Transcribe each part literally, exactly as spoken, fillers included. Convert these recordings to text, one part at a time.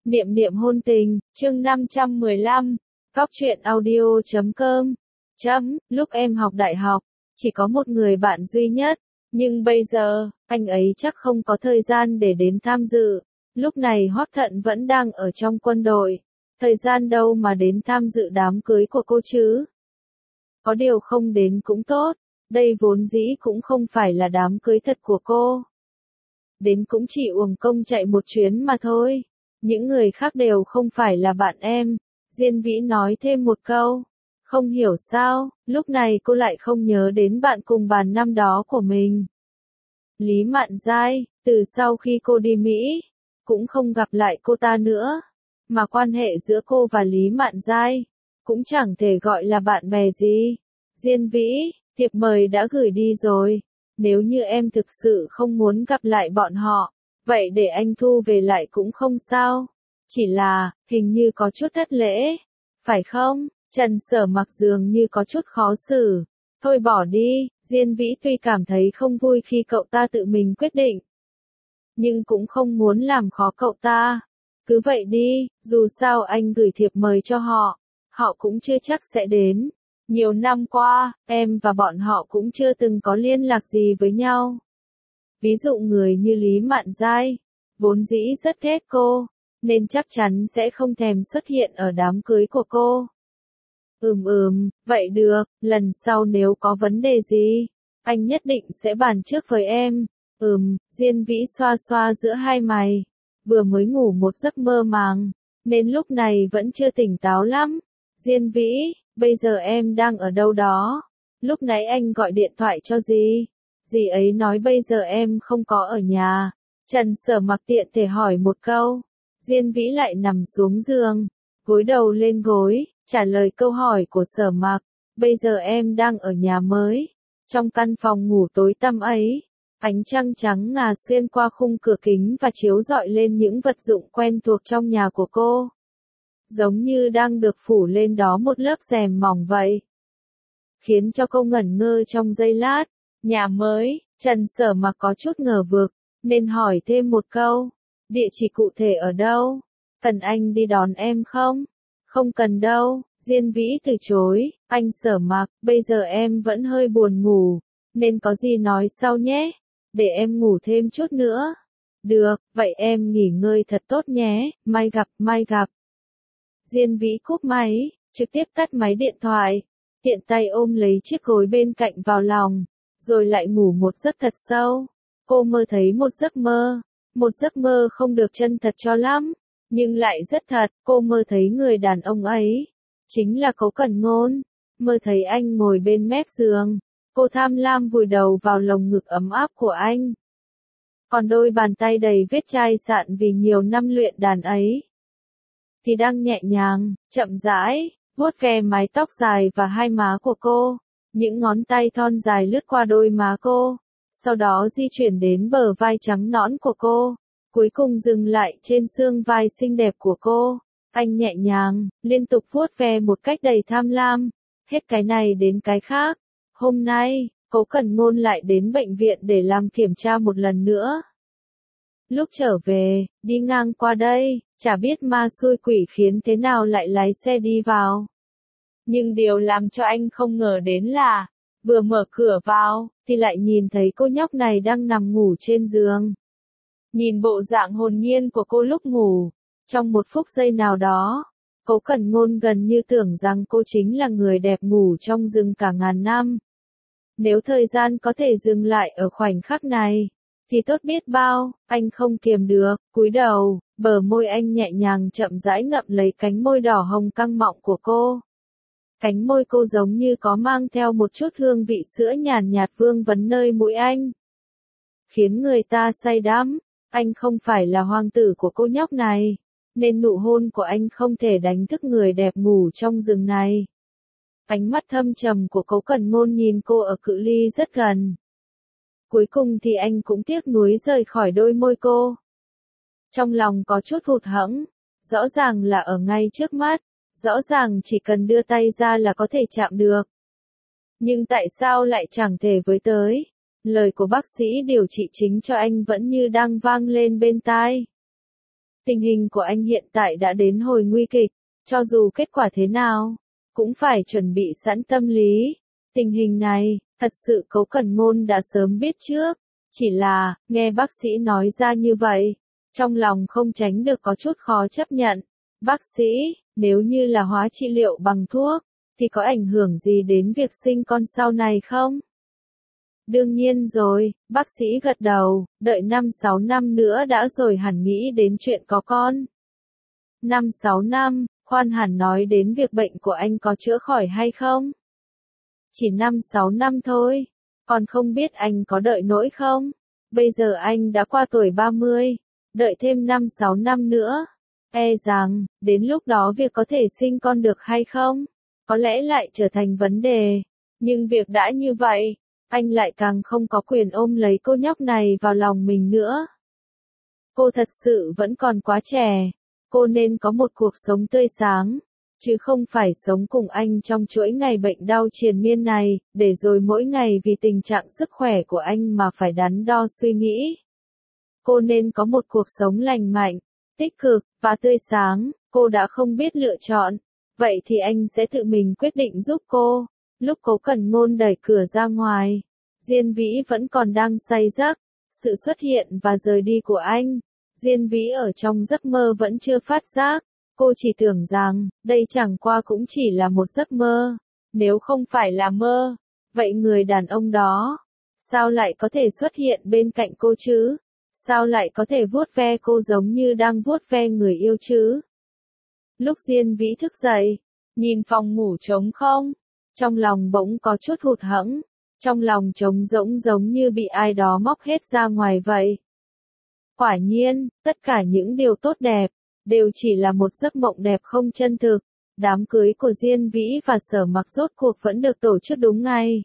Niệm niệm hôn tình, chương năm trăm mười lăm, Góc truyện audio chấm com. Chấm, lúc em học đại học, chỉ có một người bạn duy nhất, nhưng bây giờ, anh ấy chắc không có thời gian để đến tham dự. Lúc này Hoắc Thận vẫn đang ở trong quân đội, thời gian đâu mà đến tham dự đám cưới của cô chứ. Có điều không đến cũng tốt, đây vốn dĩ cũng không phải là đám cưới thật của cô. Đến cũng chỉ uổng công chạy một chuyến mà thôi. Những người khác đều không phải là bạn em, Diên Vĩ nói thêm một câu. Không hiểu sao, lúc này cô lại không nhớ đến bạn cùng bàn năm đó của mình. Lý Mạn Giai, từ sau khi cô đi Mỹ, cũng không gặp lại cô ta nữa. Mà quan hệ giữa cô và Lý Mạn Giai, cũng chẳng thể gọi là bạn bè gì. Diên Vĩ, thiệp mời đã gửi đi rồi. Nếu như em thực sự không muốn gặp lại bọn họ, vậy để anh thu về lại cũng không sao. Chỉ là, hình như có chút thất lễ. Phải không? Trần Sở Mặc dường như có chút khó xử. Thôi bỏ đi, Diên Vĩ tuy cảm thấy không vui khi cậu ta tự mình quyết định. Nhưng cũng không muốn làm khó cậu ta. Cứ vậy đi, dù sao anh gửi thiệp mời cho họ. Họ cũng chưa chắc sẽ đến. Nhiều năm qua, em và bọn họ cũng chưa từng có liên lạc gì với nhau. Ví dụ người như Lý Mạn Giai, vốn dĩ rất ghét cô, nên chắc chắn sẽ không thèm xuất hiện ở đám cưới của cô. Ừm ừm, vậy được, lần sau nếu có vấn đề gì, anh nhất định sẽ bàn trước với em. Ừm, Diên Vĩ xoa xoa giữa hai mày, vừa mới ngủ một giấc mơ màng, nên lúc này vẫn chưa tỉnh táo lắm. Diên Vĩ, bây giờ em đang ở đâu đó? Lúc nãy anh gọi điện thoại cho dì. Dì ấy nói bây giờ em không có ở nhà. Trần Sở Mặc tiện thể hỏi một câu. Diên Vĩ lại nằm xuống giường, gối đầu lên gối, trả lời câu hỏi của Sở Mặc. Bây giờ em đang ở nhà mới. Trong căn phòng ngủ tối tăm ấy, ánh trăng trắng ngà xuyên qua khung cửa kính và chiếu rọi lên những vật dụng quen thuộc trong nhà của cô. Giống như đang được phủ lên đó một lớp rèm mỏng vậy. Khiến cho cô ngẩn ngơ trong giây lát. Nhà mới, Trần Sở Mặc có chút ngờ vực, nên hỏi thêm một câu. Địa chỉ cụ thể ở đâu? Cần anh đi đón em không? Không cần đâu, Diên Vĩ từ chối. Anh Sở Mặc, bây giờ em vẫn hơi buồn ngủ, nên có gì nói sau nhé. Để em ngủ thêm chút nữa. Được, vậy em nghỉ ngơi thật tốt nhé, mai gặp, mai gặp. Diên Vĩ cúp máy, trực tiếp tắt máy điện thoại, tiện tay ôm lấy chiếc gối bên cạnh vào lòng, rồi lại ngủ một giấc thật sâu. Cô mơ thấy một giấc mơ, một giấc mơ không được chân thật cho lắm, nhưng lại rất thật. Cô mơ thấy người đàn ông ấy, chính là Cố Cẩn Ngôn, mơ thấy anh ngồi bên mép giường, cô tham lam vùi đầu vào lồng ngực ấm áp của anh. Còn đôi bàn tay đầy vết chai sạn vì nhiều năm luyện đàn ấy, thì đang nhẹ nhàng, chậm rãi, vuốt ve mái tóc dài và hai má của cô. Những ngón tay thon dài lướt qua đôi má cô, sau đó di chuyển đến bờ vai trắng nõn của cô, cuối cùng dừng lại trên xương vai xinh đẹp của cô. Anh nhẹ nhàng, liên tục vuốt ve một cách đầy tham lam, hết cái này đến cái khác. Hôm nay, Cố Cẩn Ngôn lại đến bệnh viện để làm kiểm tra một lần nữa. Lúc trở về, đi ngang qua đây, chả biết ma xui quỷ khiến thế nào lại lái xe đi vào. Nhưng điều làm cho anh không ngờ đến là, vừa mở cửa vào, thì lại nhìn thấy cô nhóc này đang nằm ngủ trên giường. Nhìn bộ dạng hồn nhiên của cô lúc ngủ, trong một phút giây nào đó, Cố Cẩn Ngôn gần như tưởng rằng cô chính là người đẹp ngủ trong rừng cả ngàn năm. Nếu thời gian có thể dừng lại ở khoảnh khắc này, thì tốt biết bao. Anh không kiềm được, cúi đầu, bờ môi anh nhẹ nhàng chậm rãi ngậm lấy cánh môi đỏ hồng căng mọng của cô. Cánh môi cô giống như có mang theo một chút hương vị sữa nhàn nhạt vương vấn nơi mũi anh, khiến người ta say đắm. Anh không phải là hoàng tử của cô nhóc này, nên nụ hôn của anh không thể đánh thức người đẹp ngủ trong rừng này. Ánh mắt thâm trầm của Cố Cẩn Ngôn nhìn cô ở cự ly rất gần. Cuối cùng thì anh cũng tiếc nuối rời khỏi đôi môi cô. Trong lòng có chút hụt hẫng, rõ ràng là ở ngay trước mắt, rõ ràng chỉ cần đưa tay ra là có thể chạm được. Nhưng tại sao lại chẳng thể với tới? Lời của bác sĩ điều trị chính cho anh vẫn như đang vang lên bên tai. Tình hình của anh hiện tại đã đến hồi nguy kịch, cho dù kết quả thế nào, cũng phải chuẩn bị sẵn tâm lý. Tình hình này, thật sự Cố Cẩn Ngôn đã sớm biết trước, chỉ là, nghe bác sĩ nói ra như vậy, trong lòng không tránh được có chút khó chấp nhận. Bác sĩ, nếu như là hóa trị liệu bằng thuốc, thì có ảnh hưởng gì đến việc sinh con sau này không? Đương nhiên rồi, bác sĩ gật đầu, đợi năm sáu năm nữa đã rồi hẳn nghĩ đến chuyện có con. năm sáu năm, khoan hẳn nói đến việc bệnh của anh có chữa khỏi hay không? Chỉ năm sáu năm thôi, còn không biết anh có đợi nổi không? Bây giờ anh đã qua tuổi ba mươi, đợi thêm năm sáu năm nữa, e rằng, đến lúc đó việc có thể sinh con được hay không, có lẽ lại trở thành vấn đề. Nhưng việc đã như vậy, anh lại càng không có quyền ôm lấy cô nhóc này vào lòng mình nữa. Cô thật sự vẫn còn quá trẻ, cô nên có một cuộc sống tươi sáng, chứ không phải sống cùng anh trong chuỗi ngày bệnh đau triền miên này, để rồi mỗi ngày vì tình trạng sức khỏe của anh mà phải đắn đo suy nghĩ. Cô nên có một cuộc sống lành mạnh, tích cực, và tươi sáng. Cô đã không biết lựa chọn, vậy thì anh sẽ tự mình quyết định giúp cô. Lúc Cố Cẩn Ngôn đẩy cửa ra ngoài, Diên Vĩ vẫn còn đang say giấc. Sự xuất hiện và rời đi của anh, Diên Vĩ ở trong giấc mơ vẫn chưa phát giác. Cô chỉ tưởng rằng, đây chẳng qua cũng chỉ là một giấc mơ. Nếu không phải là mơ, vậy người đàn ông đó, sao lại có thể xuất hiện bên cạnh cô chứ? Sao lại có thể vuốt ve cô giống như đang vuốt ve người yêu chứ? Lúc Diên Vĩ thức dậy, nhìn phòng ngủ trống không, trong lòng bỗng có chút hụt hẫng, trong lòng trống rỗng giống như bị ai đó móc hết ra ngoài vậy. Quả nhiên, tất cả những điều tốt đẹp, đều chỉ là một giấc mộng đẹp không chân thực. Đám cưới của Diên Vĩ và Sở Mặc rốt cuộc vẫn được tổ chức đúng ngày.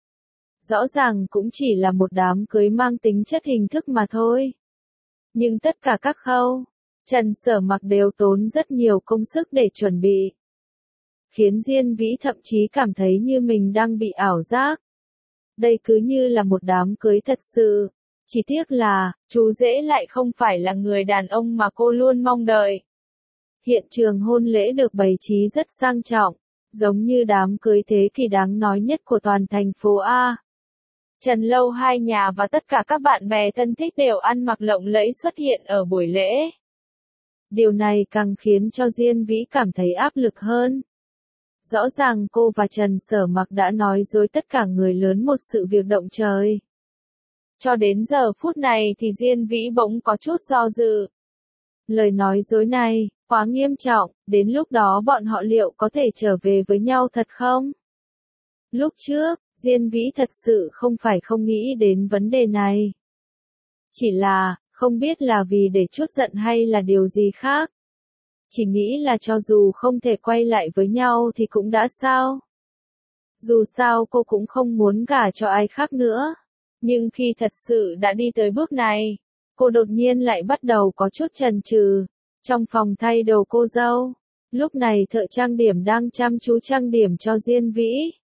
Rõ ràng cũng chỉ là một đám cưới mang tính chất hình thức mà thôi. Nhưng tất cả các khâu, Trần Sở Mặc đều tốn rất nhiều công sức để chuẩn bị. Khiến Diên Vĩ thậm chí cảm thấy như mình đang bị ảo giác. Đây cứ như là một đám cưới thật sự. Chỉ tiếc là, chú rể lại không phải là người đàn ông mà cô luôn mong đợi. Hiện trường hôn lễ được bày trí rất sang trọng, giống như đám cưới thế kỷ đáng nói nhất của toàn thành phố A. Trần Lâu hai nhà và tất cả các bạn bè thân thích đều ăn mặc lộng lẫy xuất hiện ở buổi lễ. Điều này càng khiến cho Diên Vĩ cảm thấy áp lực hơn. Rõ ràng cô và Trần Sở Mặc đã nói dối tất cả người lớn một sự việc động trời. Cho đến giờ phút này thì Diên Vĩ bỗng có chút do dự. Lời nói dối này, quá nghiêm trọng, đến lúc đó bọn họ liệu có thể trở về với nhau thật không? Lúc trước, Diên Vĩ thật sự không phải không nghĩ đến vấn đề này. Chỉ là, không biết là vì để chút giận hay là điều gì khác. Chỉ nghĩ là cho dù không thể quay lại với nhau thì cũng đã sao. Dù sao cô cũng không muốn gả cho ai khác nữa. Nhưng khi thật sự đã đi tới bước này, cô đột nhiên lại bắt đầu có chút chần chừ. Trong phòng thay đồ cô dâu, lúc này thợ trang điểm đang chăm chú trang điểm cho Diên Vĩ.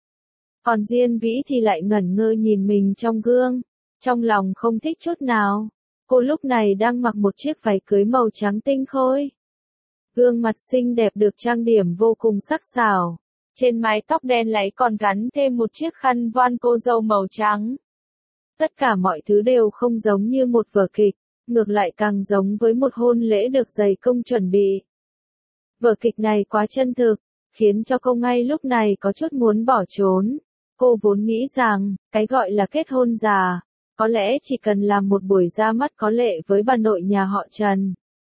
Còn Diên Vĩ thì lại ngẩn ngơ nhìn mình trong gương, trong lòng không thích chút nào. Cô lúc này đang mặc một chiếc váy cưới màu trắng tinh khôi. Gương mặt xinh đẹp được trang điểm vô cùng sắc sảo. Trên mái tóc đen láy còn gắn thêm một chiếc khăn voan cô dâu màu trắng. Tất cả mọi thứ đều không giống như một vở kịch, ngược lại càng giống với một hôn lễ được dày công chuẩn bị. Vở kịch này quá chân thực, khiến cho cô ngay lúc này có chút muốn bỏ trốn. Cô vốn nghĩ rằng, cái gọi là kết hôn già, có lẽ chỉ cần làm một buổi ra mắt có lệ với bà nội nhà họ Trần.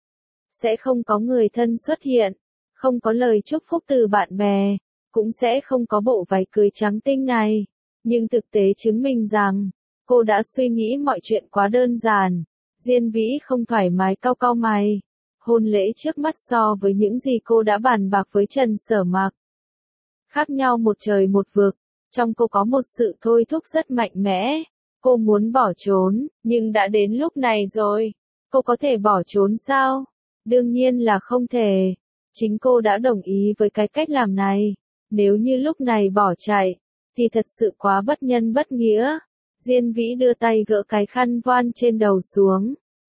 Sẽ không có người thân xuất hiện, không có lời chúc phúc từ bạn bè, cũng sẽ không có bộ váy cưới trắng tinh này. Nhưng thực tế chứng minh rằng, cô đã suy nghĩ mọi chuyện quá đơn giản. Diên Vĩ không thoải mái cau cau mày. Hôn lễ trước mắt so với những gì cô đã bàn bạc với Trần Sở Mặc. Khác nhau một trời một vực, trong cô có một sự thôi thúc rất mạnh mẽ. Cô muốn bỏ trốn, nhưng đã đến lúc này rồi. Cô có thể bỏ trốn sao? Đương nhiên là không thể. Chính cô đã đồng ý với cái cách làm này. Nếu như lúc này bỏ chạy, thì thật sự quá bất nhân bất nghĩa. Diên Vĩ đưa tay gỡ cái khăn voan trên đầu xuống,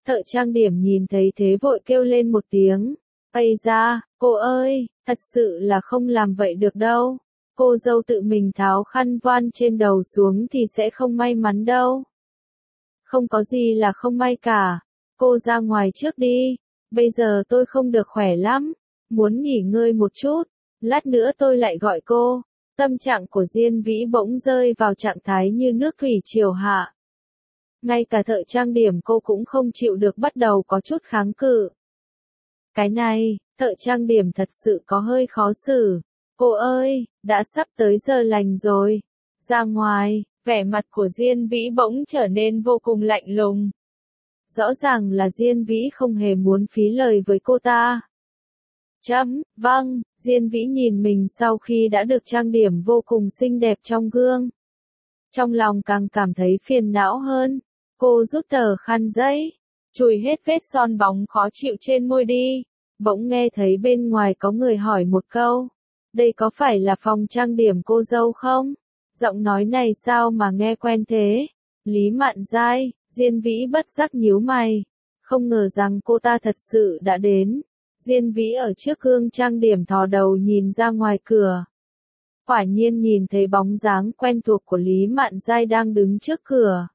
Thợ trang điểm nhìn thấy thế vội kêu lên một tiếng. Ây da, cô ơi, thật sự là không làm vậy được đâu. Cô dâu tự mình tháo khăn voan trên đầu xuống thì sẽ không may mắn đâu. Không có gì là không may cả. Cô ra ngoài trước đi. Bây giờ tôi không được khỏe lắm. Muốn nghỉ ngơi một chút. Lát nữa tôi lại gọi cô. Tâm trạng của Diên Vĩ bỗng rơi vào trạng thái như nước thủy triều hạ. Ngay cả thợ trang điểm cô cũng không chịu được, bắt đầu có chút kháng cự. Cái này, thợ trang điểm thật sự có hơi khó xử. Cô ơi, đã sắp tới giờ lành rồi. Ra ngoài, vẻ mặt của Diên Vĩ bỗng trở nên vô cùng lạnh lùng. Rõ ràng là Diên Vĩ không hề muốn phí lời với cô ta. Chấm, vâng, Diên Vĩ nhìn mình sau khi đã được trang điểm vô cùng xinh đẹp trong gương. Trong lòng càng cảm thấy phiền não hơn. Cô rút tờ khăn giấy, chùi hết vết son bóng khó chịu trên môi đi. Bỗng nghe thấy bên ngoài có người hỏi một câu. Đây có phải là phòng trang điểm cô dâu không? Giọng nói này sao mà nghe quen thế? Lý Mạn Giai, Diên Vĩ bất giác nhíu mày. Không ngờ rằng cô ta thật sự đã đến. Diên Vĩ ở trước gương trang điểm thò đầu nhìn ra ngoài cửa. Quả nhiên nhìn thấy bóng dáng quen thuộc của Lý Mạn Giai đang đứng trước cửa.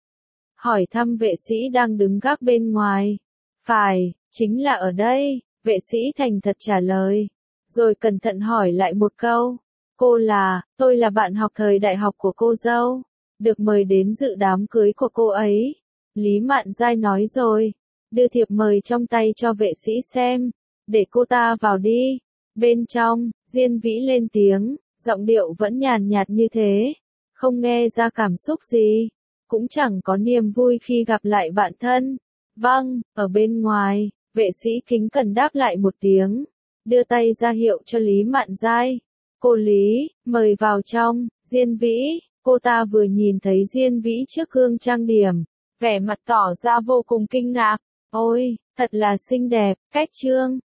Hỏi thăm vệ sĩ đang đứng gác bên ngoài. Phải, chính là ở đây, vệ sĩ thành thật trả lời. Rồi cẩn thận hỏi lại một câu. Cô là, tôi là bạn học thời đại học của cô dâu. Được mời đến dự đám cưới của cô ấy. Lý Mạn Giai nói rồi. Đưa thiệp mời trong tay cho vệ sĩ xem. Để cô ta vào đi. Bên trong, Diên Vĩ lên tiếng. Giọng điệu vẫn nhàn nhạt như thế. Không nghe ra cảm xúc gì. Cũng chẳng có niềm vui khi gặp lại bạn thân. Vâng, ở bên ngoài, vệ sĩ kính cẩn đáp lại một tiếng. Đưa tay ra hiệu cho Lý Mạn Giai. Cô Lý, mời vào trong. Diên Vĩ, cô ta vừa nhìn thấy Diên Vĩ trước gương trang điểm. Vẻ mặt tỏ ra vô cùng kinh ngạc. Ôi, thật là xinh đẹp, cách trương.